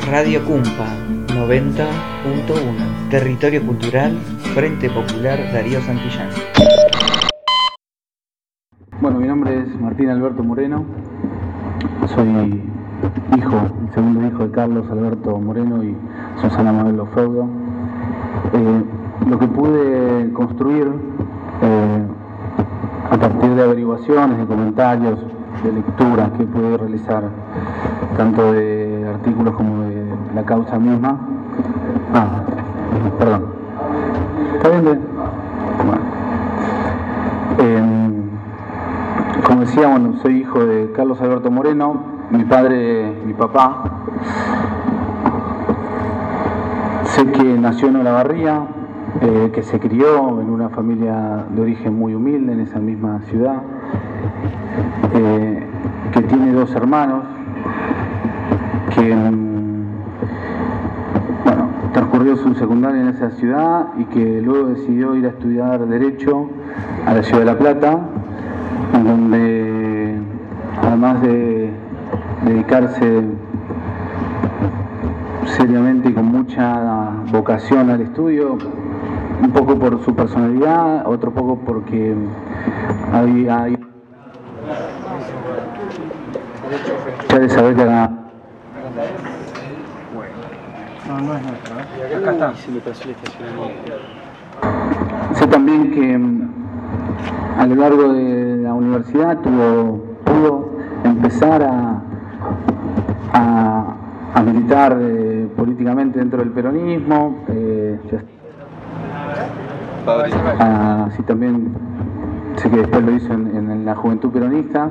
Radio Cumpa 90.1, Territorio Cultural, Frente Popular Darío Santillán. Bueno, mi nombre es Martín Alberto Moreno, soy el segundo hijo de Carlos Alberto Moreno y Susana Mabel Lofeudo. Lo que pude construir a partir de averiguaciones, de comentarios, de lecturas que pude realizar, tanto de artículos como de la causa misma. Perdón. ¿Está bien? Bueno. Como decía, bueno, soy hijo de Carlos Alberto Moreno. Mi papá, sé que nació en Olavarría, que se crió en una familia de origen muy humilde en esa misma ciudad, que tiene dos hermanos, que transcurrió su secundaria en esa ciudad y que luego decidió ir a estudiar Derecho a la ciudad de La Plata, en donde, además de dedicarse seriamente y con mucha vocación al estudio, un poco por su personalidad, otro poco porque había ya de saber que acá no es nuestra, acá está. Sé también que a lo largo de la universidad pudo empezar a militar políticamente dentro del peronismo, así también sé que después lo hizo en la Juventud Peronista.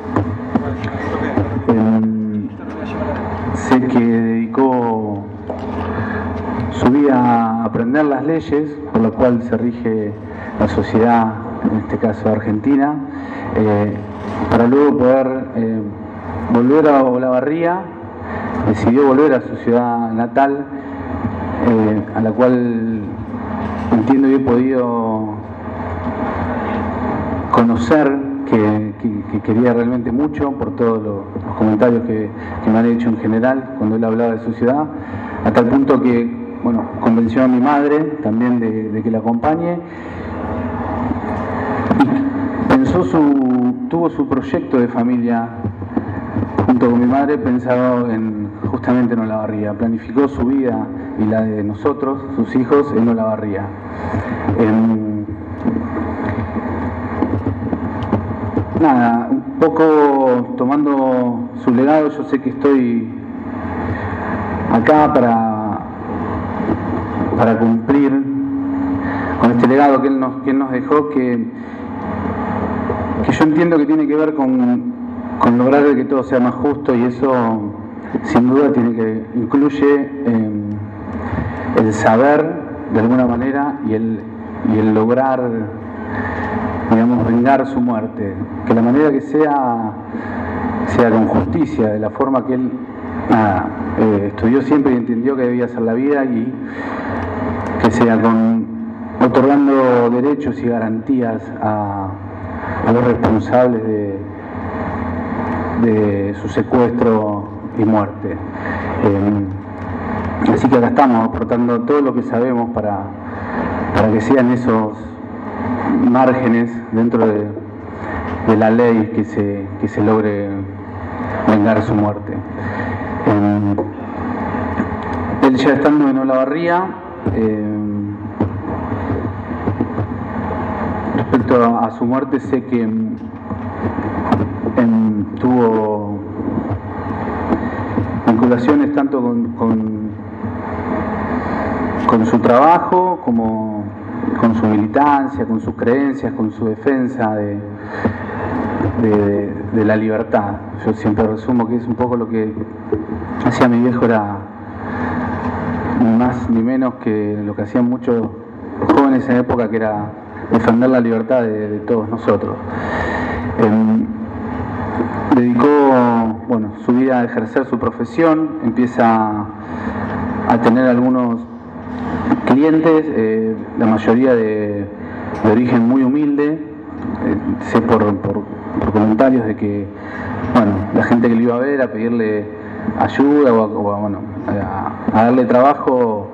Sé que dedicó su vida a aprender las leyes por las cuales se rige la sociedad, en este caso Argentina, para luego poder volver a Olavarría. Decidió volver a su ciudad natal, a la cual entiendo y he podido conocer que quería realmente mucho por todos los comentarios que me han hecho en general cuando él hablaba de su ciudad, a tal punto que convenció a mi madre también de que la acompañe. Tuvo su proyecto de familia junto con mi madre pensado justamente en Olavarría. Planificó su vida y la de nosotros, sus hijos, en Olavarría. Un poco tomando su legado, yo sé que estoy acá para cumplir con este legado que él nos dejó, que yo entiendo que tiene que ver con lograr que todo sea más justo, y eso sin duda incluye el saber de alguna manera y el lograr, digamos, vengar su muerte, que la manera que sea con justicia, de la forma que él estudió siempre y entendió que debía ser la vida, y que sea otorgando derechos y garantías a los responsables de su secuestro y muerte. Así que acá estamos aportando todo lo que sabemos para que sean esos márgenes dentro de la ley que se logre vengar su muerte. Él ya estando en Olavarría, respecto a su muerte, sé que tuvo vinculaciones tanto con su trabajo como con su militancia, con sus creencias, con su defensa de la libertad. Yo siempre resumo que es un poco lo que hacía mi viejo, era ni más ni menos que lo que hacían muchos jóvenes en época, que era defender la libertad de todos nosotros. Dedicó su vida a ejercer su profesión, empieza a tener algunos clientes, la mayoría de origen muy humilde. Sé por comentarios de que la gente que lo iba a ver, a pedirle ayuda bueno, a darle trabajo.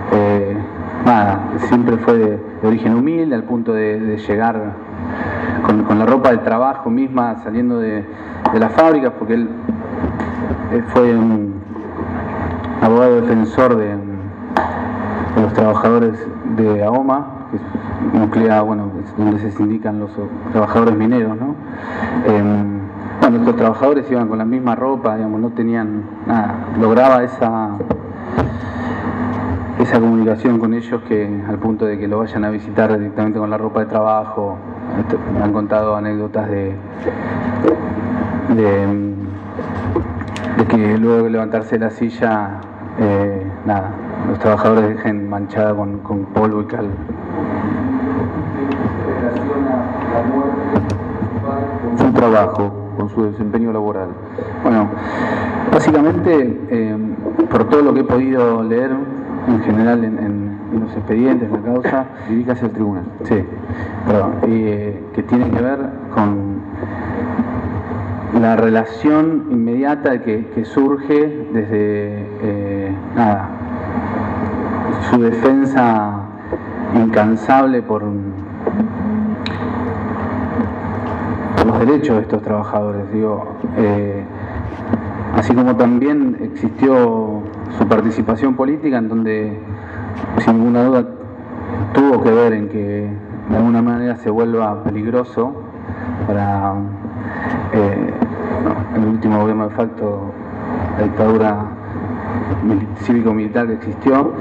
Siempre fue de origen humilde, al punto de llegar con la ropa de trabajo misma saliendo de las fábricas, porque él fue un abogado defensor de los trabajadores de AOMA, que es nuclear, donde se sindican los trabajadores mineros, ¿no? Estos trabajadores iban con la misma ropa, no tenían nada, lograba esa comunicación con ellos, que al punto de que lo vayan a visitar directamente con la ropa de trabajo. Me han contado anécdotas de que luego de levantarse de la silla, los trabajadores dejen manchada con polvo y cal. Su trabajo, con su desempeño laboral. Básicamente, por todo lo que he podido leer en general en los expedientes, en la causa, dirige hacia el tribunal. Sí, perdón, que tiene que ver con la relación inmediata que surge desde su defensa incansable por los derechos de estos trabajadores. Así como también existió su participación política, en donde sin ninguna duda tuvo que ver en que de alguna manera se vuelva peligroso para el último gobierno de facto, la dictadura cívico-militar que existió.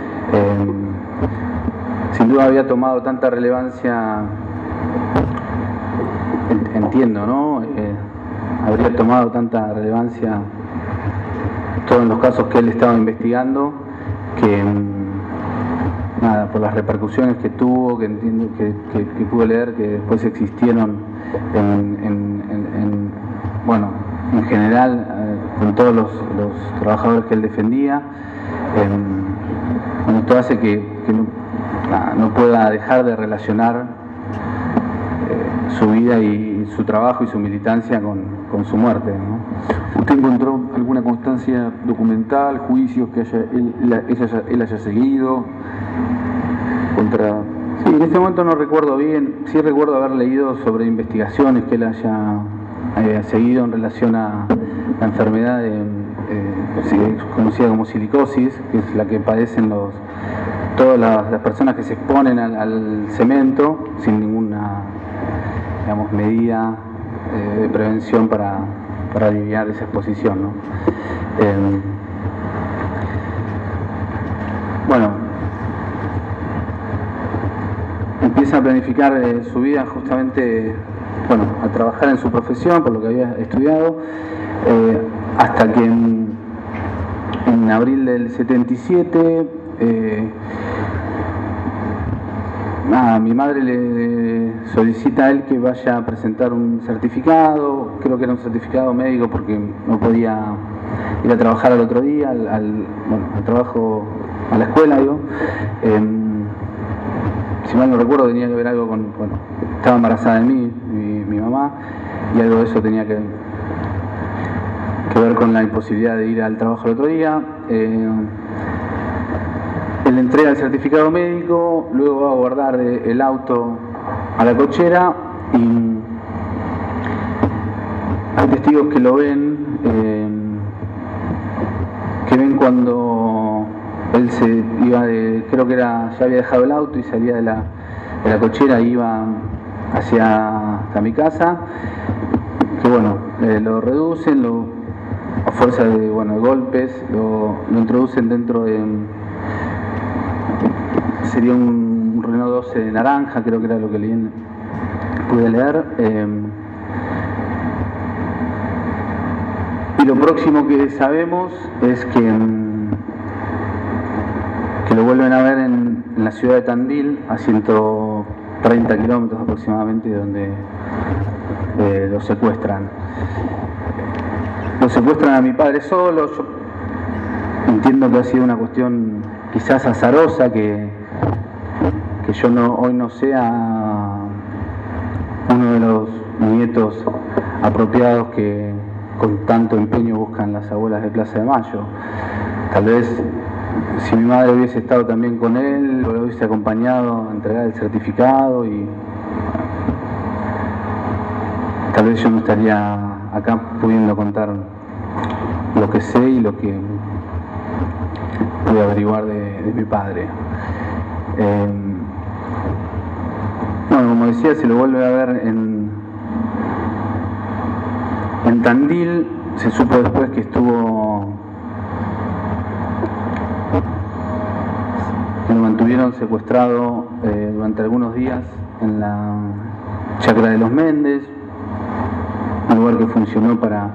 Sin duda había tomado tanta relevancia, entiendo, ¿no? Habría tomado tanta relevancia todos los casos que él estaba investigando, que por las repercusiones que tuvo, que entiendo que pude leer, que después existieron en general con todos los trabajadores que él defendía. Esto hace que no pueda dejar de relacionar su vida y su trabajo y su militancia con su muerte, ¿no? ¿Usted encontró alguna constancia documental, juicios que él haya seguido contra...? Sí, en este momento no recuerdo bien, sí recuerdo haber leído sobre investigaciones que él haya seguido en relación a la enfermedad conocida como silicosis, que es la que padecen todas las personas que se exponen al cemento sin ninguna, medida de prevención para aliviar esa exposición, ¿no? Empieza a planificar su vida justamente, a trabajar en su profesión, por lo que había estudiado, hasta que en abril del 77 mi madre le solicita a él que vaya a presentar un certificado, creo que era un certificado médico, porque no podía ir a trabajar al otro día, al trabajo, a la escuela, si mal no recuerdo tenía que ver algo con, estaba embarazada de mí, mi mamá, y algo de eso tenía que ver con la imposibilidad de ir al trabajo el otro día. Él entrega el certificado médico, luego va a guardar el auto a la cochera, y hay testigos que lo ven, cuando él se iba creo que ya había dejado el auto y salía de la cochera, iba hacia mi casa, que lo reducen, a fuerza de golpes, lo introducen dentro de... Sería un Renault 12 de naranja, creo que era lo que pude leer. Y lo próximo que sabemos es que lo vuelven a ver en la ciudad de Tandil, a 130 kilómetros aproximadamente de donde lo secuestran. Lo secuestran a mi padre solo. Yo entiendo que ha sido una cuestión quizás azarosa, que yo hoy no sea uno de los nietos apropiados que con tanto empeño buscan las abuelas de Plaza de Mayo. Tal vez si mi madre hubiese estado también con él, o lo hubiese acompañado a entregar el certificado, y tal vez yo no estaría acá pudiendo contar lo que sé y lo que pude averiguar de mi padre. Bueno, como decía, se lo vuelve a ver en Tandil. Se supo después que lo mantuvieron secuestrado durante algunos días en la chacra de los Méndez, un lugar que funcionó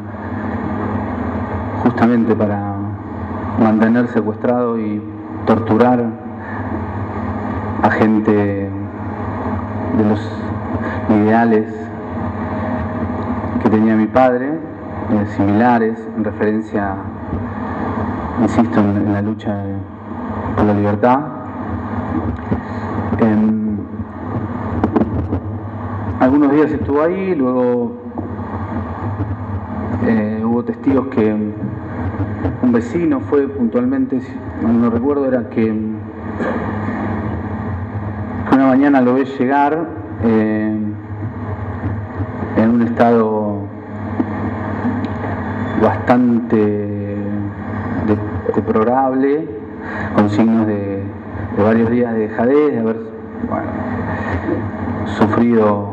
justamente para mantener secuestrado y torturar a gente de los ideales que tenía mi padre, similares, en referencia, insisto, en la lucha por la libertad. Algunos días estuvo ahí, luego hubo testigos que un vecino fue puntualmente, no recuerdo, era que una mañana lo ve llegar en un estado bastante deplorable, con signos de varios días de dejadez, de haber sufrido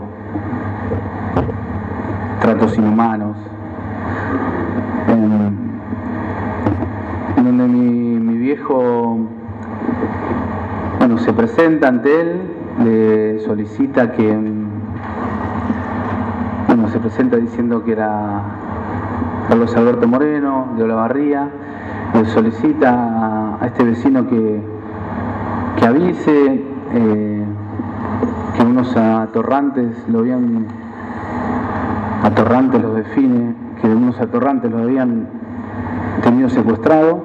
tratos inhumanos, en donde mi viejo se presenta ante él, le solicita que se presenta diciendo que era Carlos Alberto Moreno de Olavarría. Le solicita a este vecino que avise que unos atorrantes los define, que unos atorrantes lo habían tenido secuestrado,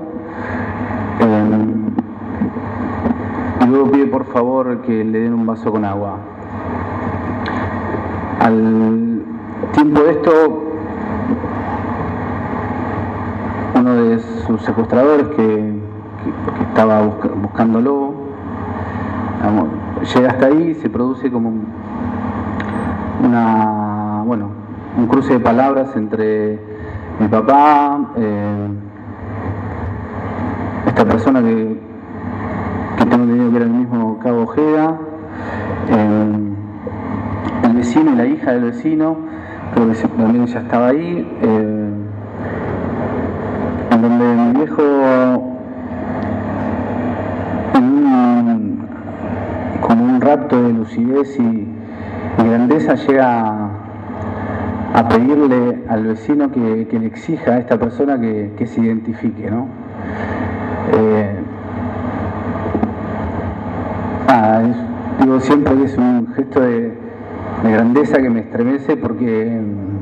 y luego pide por favor que le den un vaso con agua. Al tiempo de esto, uno de sus secuestradores que estaba buscándolo, llega hasta ahí, se produce como un cruce de palabras entre mi papá, esta persona que tengo entendido que era el mismo Cabo Ojeda, el vecino y la hija del vecino, creo que también ya estaba ahí, en donde mi viejo, como un rapto de lucidez y grandeza, llega a pedirle al vecino que le exija a esta persona que se identifique, ¿no? Digo siempre que es un gesto de grandeza que me estremece, porque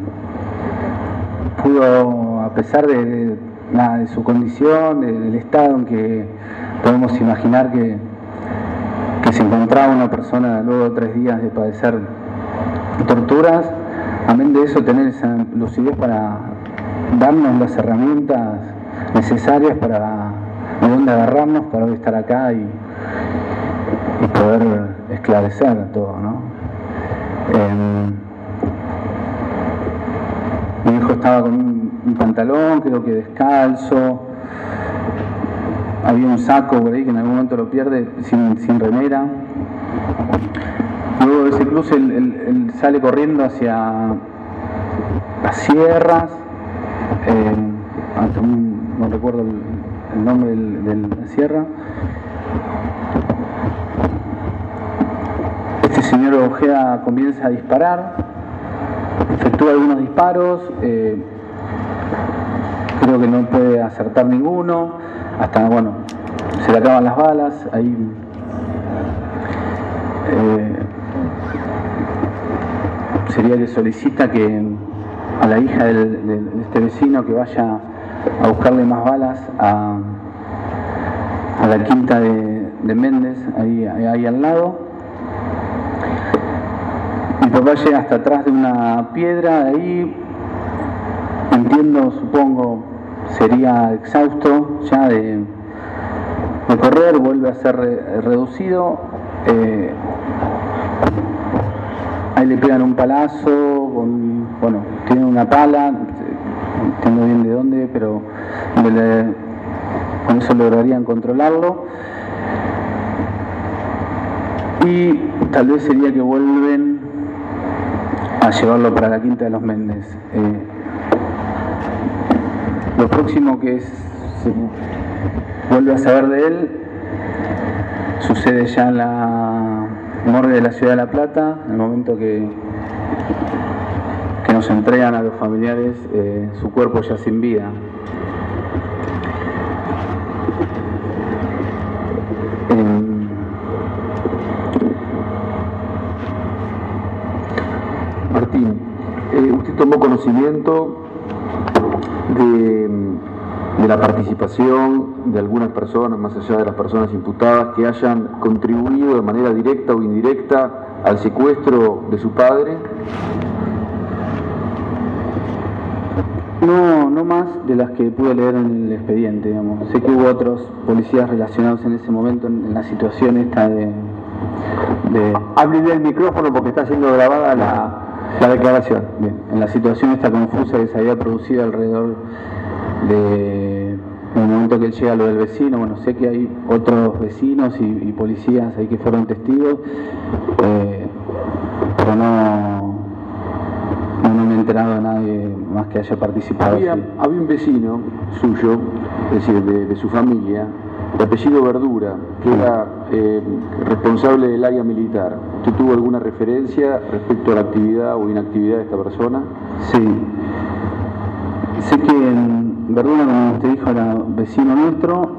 pudo, a pesar de su condición, del estado en que podemos imaginar que se encontraba una persona luego de 3 días de padecer torturas, amén de eso, tener esa lucidez para darnos las herramientas necesarias de dónde agarrarnos para hoy estar acá y poder esclarecer todo, ¿no? Mi hijo estaba con un pantalón, creo que descalzo, había un saco por ahí que en algún momento lo pierde, sin remera. Luego de ese cruce él sale corriendo hacia las sierras, no recuerdo el nombre de la sierra. Este señor Ojeda comienza a disparar, efectúa algunos disparos, creo que no puede acertar ninguno, hasta, se le acaban las balas, ahí sería que solicita a la hija de este vecino que vaya a buscarle más balas a la quinta de Méndez, ahí al lado. Mi papá llega hasta atrás de una piedra, ahí entiendo, supongo, sería exhausto ya de correr, vuelve a ser reducido. Ahí le pegan un palazo, bueno, tiene una pala, no entiendo bien de dónde, pero con eso lograrían controlarlo. Y tal vez sería que vuelven a llevarlo para la Quinta de los Méndez. Lo próximo que se vuelve a saber de él sucede ya en la morgue de la ciudad de La Plata, en el momento que nos entregan a los familiares su cuerpo ya sin vida. Martín, usted tomó conocimiento de la participación de algunas personas, más allá de las personas imputadas, que hayan contribuido de manera directa o indirecta al secuestro de su padre. No más de las que pude leer en el expediente, digamos. Sé que hubo otros policías relacionados en ese momento en la situación esta de... Hable del micrófono porque está siendo grabada la declaración. Bien, en la situación esta confusa que se había producido alrededor en el momento que él llega a lo del vecino. Bueno, sé que hay otros vecinos y policías ahí que fueron testigos, pero no me he enterado de nadie más que haya participado. Había un vecino suyo, es decir, de su familia, de apellido Verdura, que era responsable del área militar. ¿Usted tuvo alguna referencia respecto a la actividad o inactividad de esta persona? Sí. Sé que Verdura, como usted dijo, era vecino nuestro.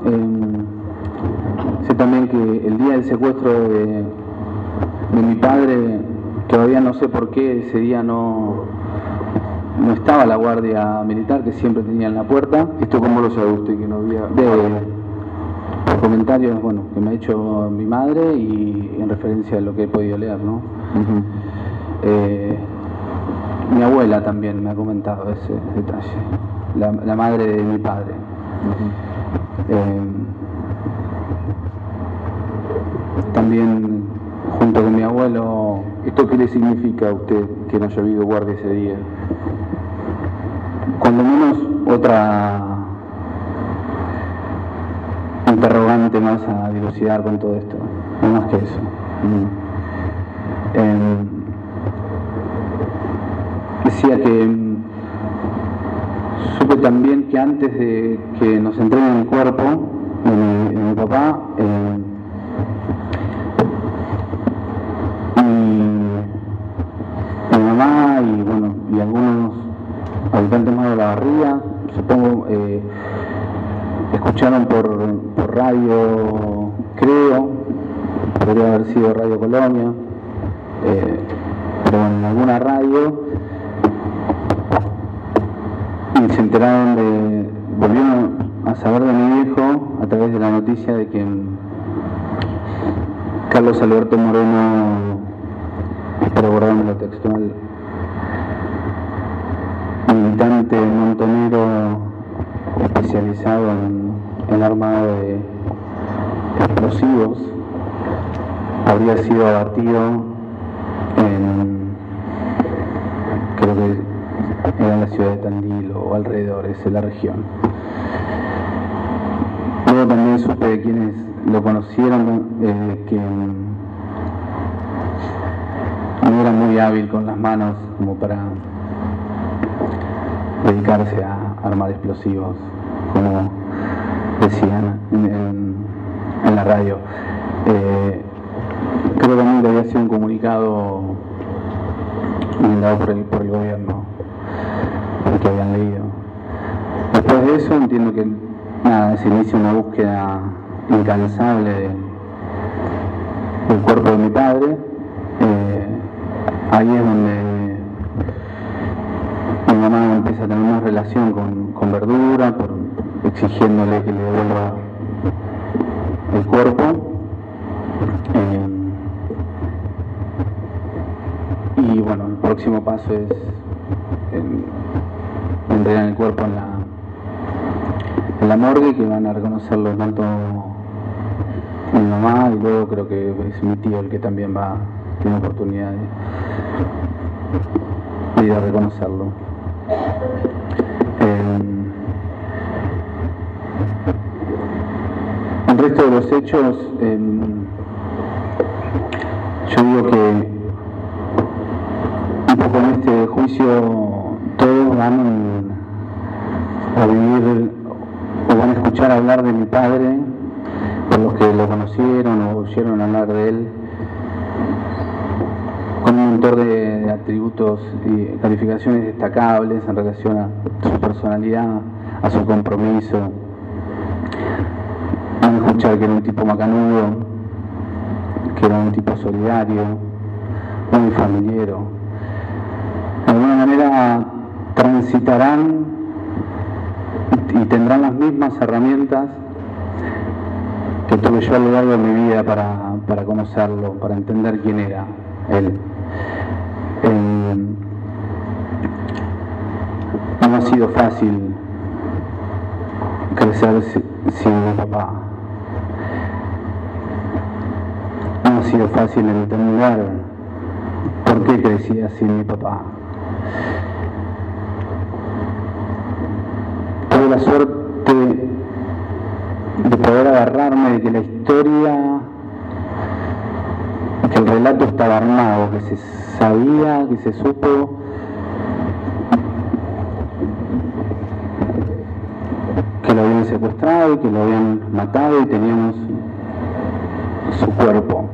Sé también que el día del secuestro de mi padre, todavía no sé por qué ese día no estaba la guardia militar, que siempre tenía en la puerta. ¿Esto cómo lo sabe usted, que no había...? Por comentarios, bueno, que me ha hecho mi madre y en referencia a lo que he podido leer, ¿no? Mi abuela también me ha comentado ese detalle, la madre de mi padre. También, junto con mi abuelo... ¿Esto qué le significa a usted que no haya habido guardia ese día? Cuando menos otra interrogante más a dilucidar con todo esto, no más que eso. Decía que supe también que antes de que nos entreguen el cuerpo de mi papá, mi mamá y algunos habitantes más de la barriga, supongo, escucharon por radio, creo, podría haber sido Radio Colonia, pero en alguna radio, y se enteraron volvieron a saber de mi viejo a través de la noticia de que Carlos Alberto Moreno, para guardarme lo textual, militante montonero especializado en armado de explosivos, habría sido abatido creo que era en la ciudad de Tandil o alrededores de la región. Luego también supe de quienes lo conocieron que no era muy hábil con las manos como para dedicarse a armar explosivos, como decían en la radio. Creo también que había sido un comunicado mandado por el gobierno, el que habían leído. Después de eso entiendo que se inicia una búsqueda incansable del cuerpo de mi padre. Ahí es donde mi mamá empieza a tener más relación con Verdura, exigiéndole que le devuelva el cuerpo. Y bueno, el próximo paso es entregan el cuerpo en la morgue, que van a reconocerlo tanto mi mamá y luego creo que es mi tío el que también tiene oportunidad de ir a reconocerlo. El resto de los hechos, yo digo que un poco en este juicio todos van a vivir o van a escuchar hablar de mi padre, por los que lo conocieron o oyeron hablar de él, con un montón de atributos y calificaciones destacables en relación a su personalidad, a su compromiso. Van a escuchar que era un tipo macanudo, que era un tipo solidario, muy familiero. De alguna manera transitarán y tendrán las mismas herramientas que tuve yo a lo largo de mi vida para conocerlo, para entender quién era él. No ha sido fácil crecer sin mi papá. No ha sido fácil entender por qué crecía sin mi papá. Tuve la suerte de poder agarrarme de que la historia, que el relato estaba armado, que se sabía, que se supo que lo habían secuestrado y que lo habían matado y teníamos su cuerpo.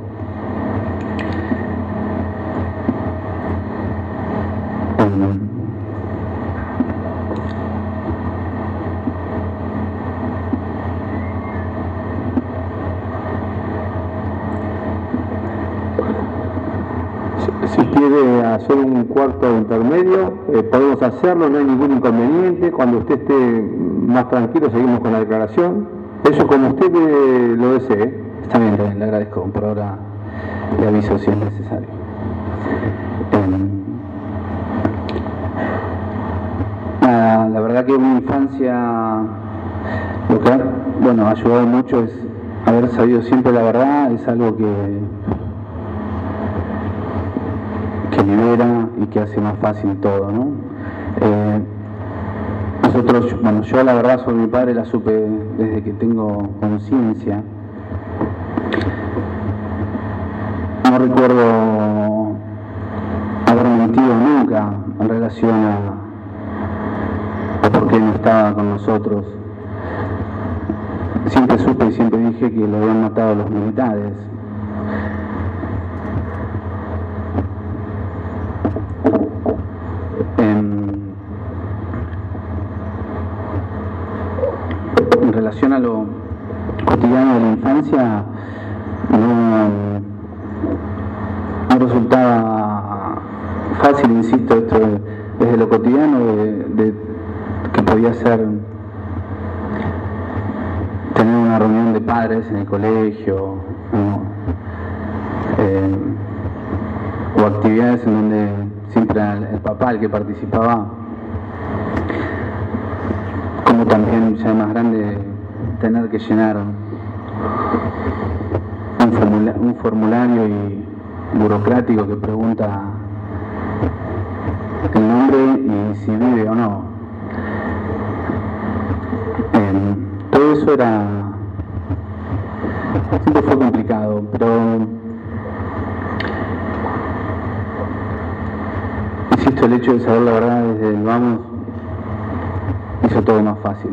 Si quiere hacer un cuarto intermedio, podemos hacerlo, no hay ningún inconveniente. Cuando usted esté más tranquilo, seguimos con la declaración. Eso como usted lo desee. Está bien, le agradezco. Por ahora le aviso si es necesario. Nada, la verdad que mi infancia, lo que ha ayudado mucho es haber sabido siempre la verdad. Es algo que libera y que hace más fácil todo, ¿no? Nosotros, yo la verdad sobre mi padre la supe desde que tengo conciencia. No recuerdo haber mentido nunca en relación a por qué no estaba con nosotros. Siempre supe y siempre dije que lo habían matado los militares. En relación a lo cotidiano de la infancia, no resultaba fácil, insisto, esto desde lo cotidiano de que podía ser tener una reunión de padres en el colegio, ¿no? O actividades en donde siempre era el papá el que participaba, como también ya más grande tener que llenar un formulario y burocrático que pregunta el nombre y si vive o no. Todo eso siempre fue complicado, pero insisto, el hecho de saber la verdad desde el vamos hizo todo más fácil.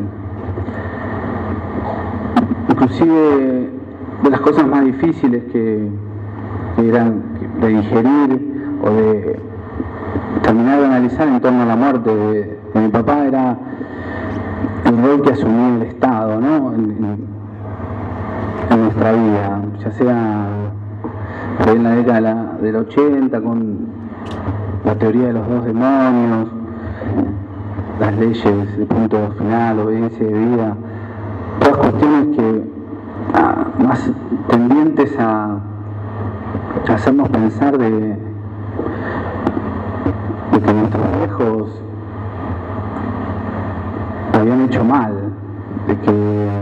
Inclusive de las cosas más difíciles que eran de digerir o de terminar de analizar en torno a la muerte de mi papá era el rol que asumía el Estado, ¿no? en nuestra vida, ya sea en la década del 80 con la teoría de los dos demonios, las leyes de punto final, obediencia de vida, todas cuestiones que más tendientes a hacernos pensar de que nuestros viejos habían hecho mal, de que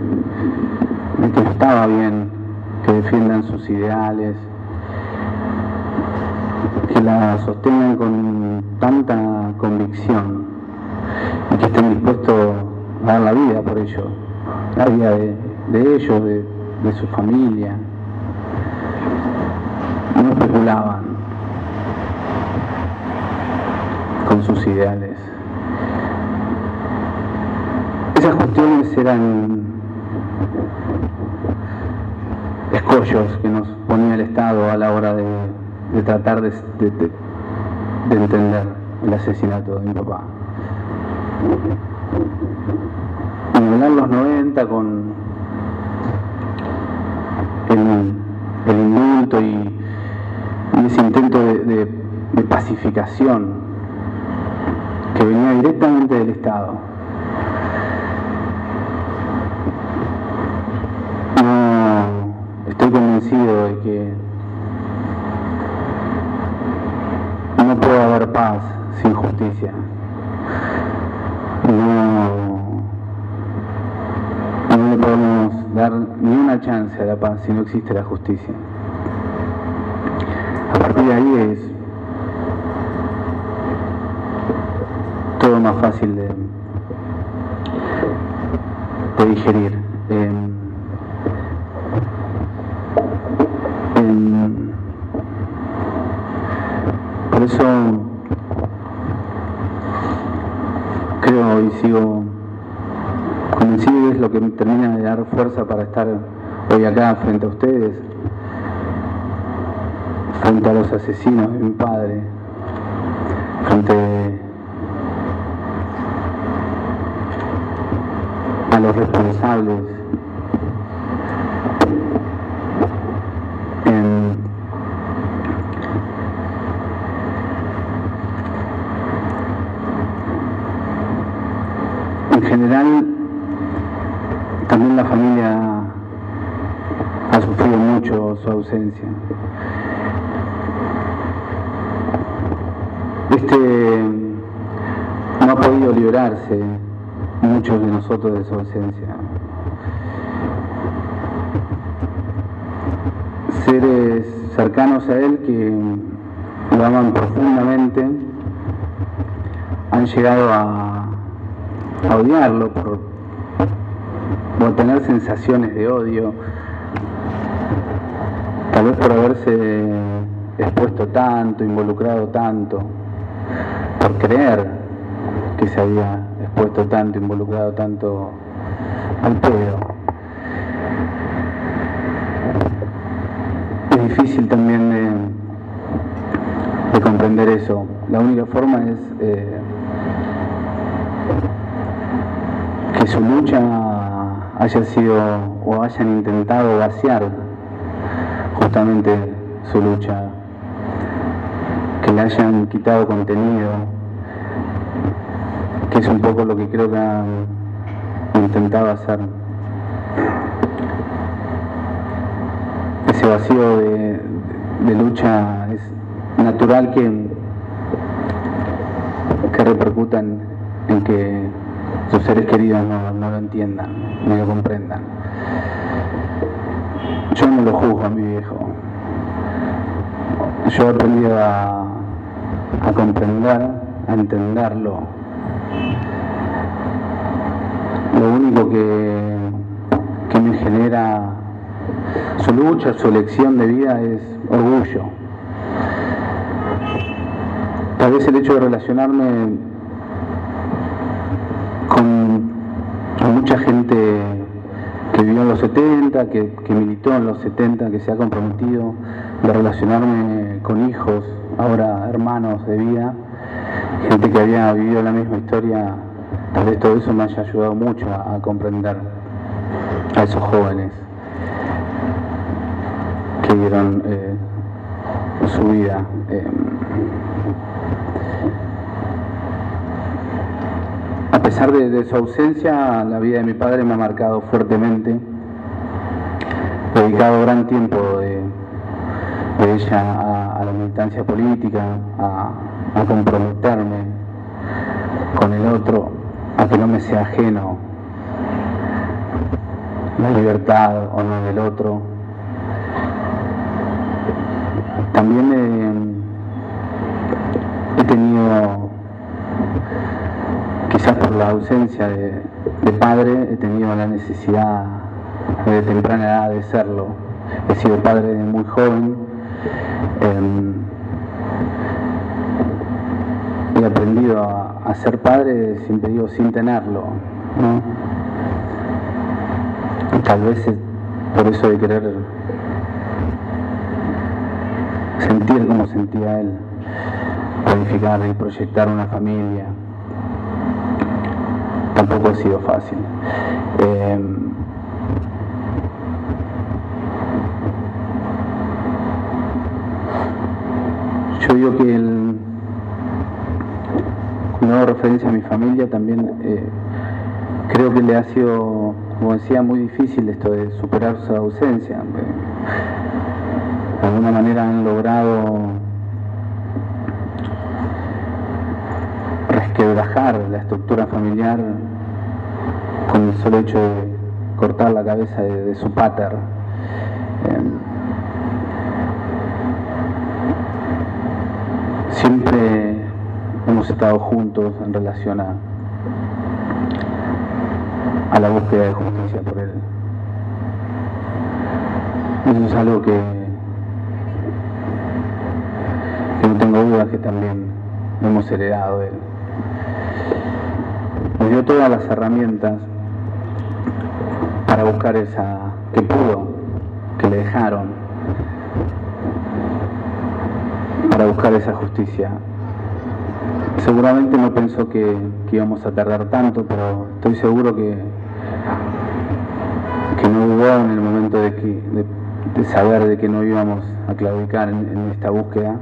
no estaba bien que defiendan sus ideales, que la sostengan con tanta convicción y que estén dispuestos a dar la vida por ello, la vida de ellos, de su familia. No especulaban con sus ideales. Esas cuestiones eran escollos que nos ponía el Estado a la hora de tratar de entender el asesinato de mi papá. En los 90 con el indulto y ese intento de pacificación que venía directamente del Estado. No estoy convencido de que no puede haber paz sin justicia. No le podemos dar ni una chance a la paz si no existe la justicia. A partir de ahí es todo más fácil de digerir. Por eso creo y sigo convencido, es lo que me termina de dar fuerza para estar hoy acá frente a ustedes, frente a los asesinos de mi padre, frente a los responsables. En general, también la familia ha sufrido mucho su ausencia. No ha podido librarse muchos de nosotros de su ausencia. Seres cercanos a él que lo aman profundamente han llegado a odiarlo por tener sensaciones de odio, tal vez por haberse expuesto tanto, involucrado tanto, por creer que se había expuesto tanto, involucrado tanto al pedo. Es difícil también de comprender eso. La única forma es que su lucha haya sido o hayan intentado vaciar justamente su lucha, que le hayan quitado contenido, que es un poco lo que creo que han intentado hacer. Ese vacío de lucha es natural que repercutan en que sus seres queridos no lo entiendan, ni lo comprendan. Yo no lo juzgo a mi viejo. Yo he aprendido a comprender, a entenderlo. Lo único que me genera su lucha, su elección de vida es orgullo. Tal vez el hecho de relacionarme con mucha gente que vivió en los 70, que militó en los 70, que se ha comprometido, de relacionarme con hijos, ahora hermanos de vida, gente que había vivido la misma historia. Tal vez todo eso me haya ayudado mucho a comprender a esos jóvenes que dieron su vida. A pesar de su ausencia, la vida de mi padre me ha marcado fuertemente. He dedicado gran tiempo de ella a la militancia política, a comprometerme con el otro, a que no me sea ajeno la libertad o no del otro. También he tenido, quizás por la ausencia de padre, he tenido la necesidad de temprana edad de serlo. He sido padre de muy joven. He aprendido a ser padre, siempre digo, sin tenerlo, ¿no? Y tal vez por eso de querer sentir como sentía él, planificar y proyectar una familia, tampoco ha sido fácil. Yo digo que cuando hago referencia a mi familia también creo que le ha sido, como decía, muy difícil esto de superar su ausencia. De alguna manera han logrado resquebrajar la estructura familiar con el solo hecho de cortar la cabeza de su pater. Siempre hemos estado juntos en relación a la búsqueda de justicia por él. Eso es algo que no tengo dudas que también hemos heredado de él. Nos dio todas las herramientas para buscar esa que pudo, que le dejaron, para buscar esa justicia. Seguramente no pensó que íbamos a tardar tanto, pero estoy seguro que no dudó en el momento de saber de que no íbamos a claudicar en esta búsqueda.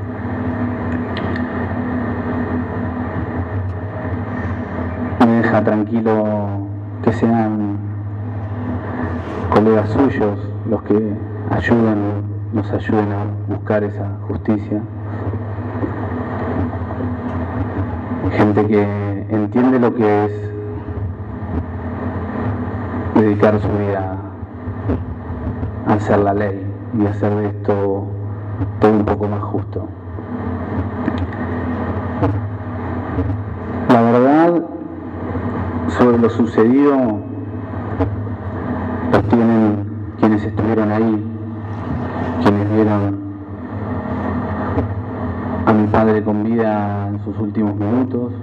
Me deja tranquilo que sean colegas suyos los que nos ayuden a buscar esa justicia. Gente que entiende lo que es dedicar su vida a hacer la ley y hacer de esto todo un poco más justo. La verdad sobre lo sucedido lo tienen quienes estuvieron ahí, quienes vieron a mi padre con vida en sus últimos minutos,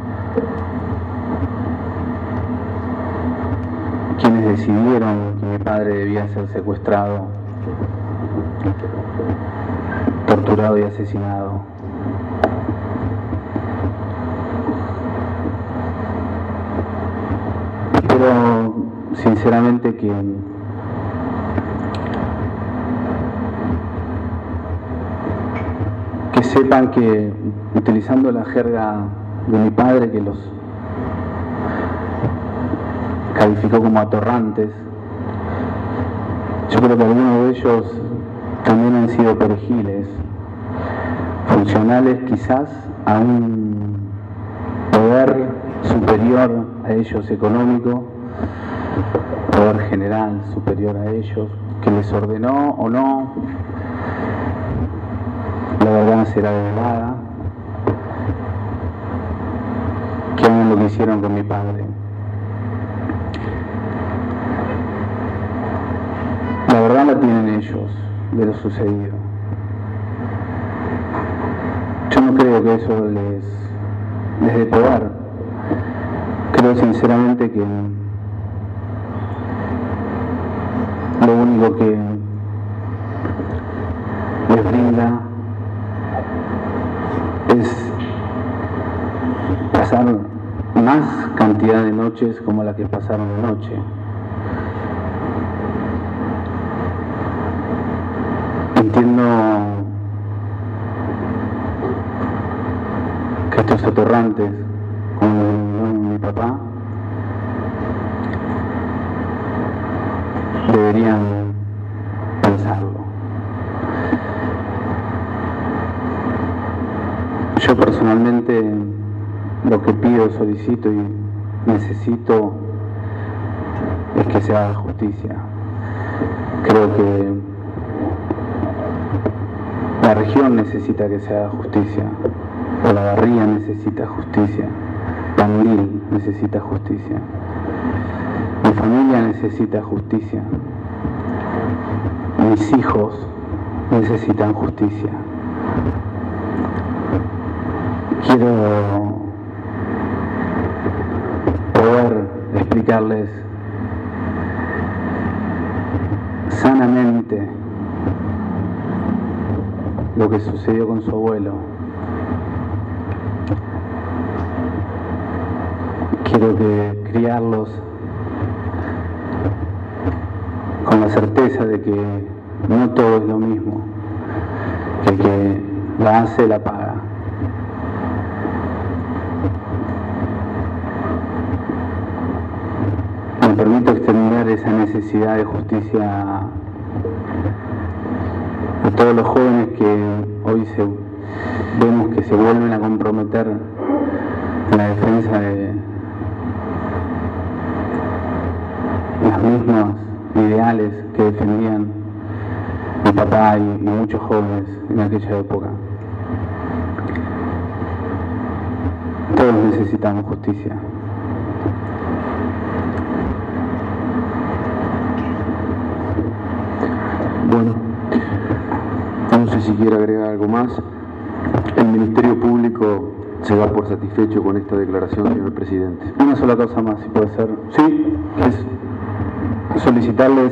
quienes decidieron que mi padre debía ser secuestrado, torturado y asesinado. Espero sinceramente que sepan que, utilizando la jerga de mi padre, que los calificó como atorrantes, yo creo que algunos de ellos también han sido perejiles, funcionales quizás a un poder superior a ellos económico, poder general superior a ellos, que les ordenó o no, la verdad será velada, que hagan lo que hicieron con mi padre. La verdad la tienen ellos de lo sucedido. Yo no creo que eso les dé poder. Creo sinceramente que lo único que les brinda es pasar más cantidad de noches como la que pasaron anoche. Entiendo que estos atorrantes, como mi papá, deberían pensarlo. Yo personalmente lo que pido, solicito y necesito es que se haga justicia. Creo que la región necesita que se haga justicia, Olavarría necesita justicia, Tandil necesita justicia, mi familia necesita justicia, mis hijos necesitan justicia. Quiero poder explicarles sanamente lo que sucedió con su abuelo. Quiero criarlos con la certeza de que no todo es lo mismo, que el que la hace la paga. Me permito extender esa necesidad de justicia a todos los jóvenes que hoy vemos que se vuelven a comprometer en la defensa de los mismos ideales que defendían mi papá y muchos jóvenes en aquella época. Todos necesitamos justicia. Bueno, no sé si quiere agregar algo más. El Ministerio Público se da por satisfecho con esta declaración, señor presidente. Una sola cosa más, si puede ser. Sí, es solicitarles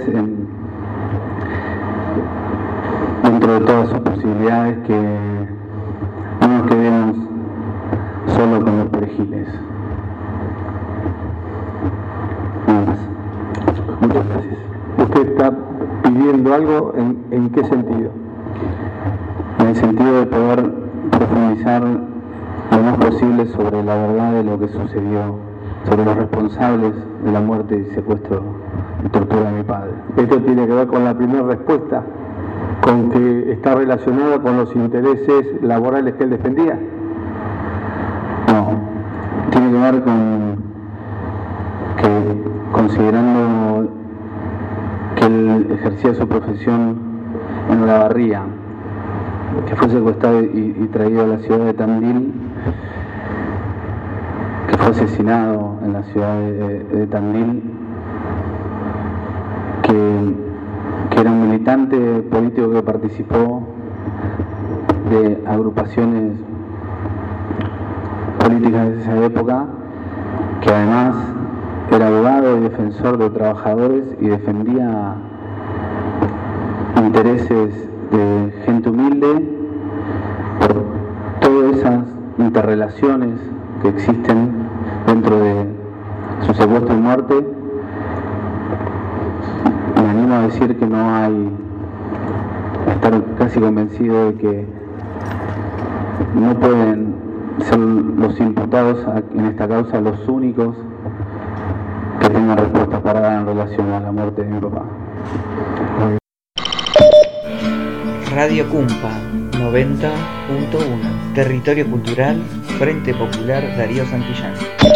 dentro de todas sus posibilidades que no nos quedemos solo con los perejiles. Nada más. Muchas gracias. ¿Usted está pidiendo algo en qué sentido? En el sentido de poder profundizar lo más posible sobre la verdad de lo que sucedió, sobre los responsables de la muerte y secuestro y tortura de mi padre. Esto tiene que ver con la primera respuesta, con que está relacionada con los intereses laborales que él defendía. No, tiene que ver con que, considerando que él ejercía su profesión en Olavarría, que fue secuestrado y traído a la ciudad de Tandil, que fue asesinado en la ciudad de Tandil, que era un militante político que participó de agrupaciones políticas de esa época, que además era abogado y defensor de trabajadores y defendía intereses de gente humilde por todas esas interrelaciones que existen dentro de su secuestro y muerte. Me animo a decir que no hay, a estar casi convencido de que no pueden ser los imputados en esta causa los únicos que tengan respuestas para dar en relación a la muerte de mi papá. Radio Cumpa 90.1, Territorio Cultural, Frente Popular Darío Santillán.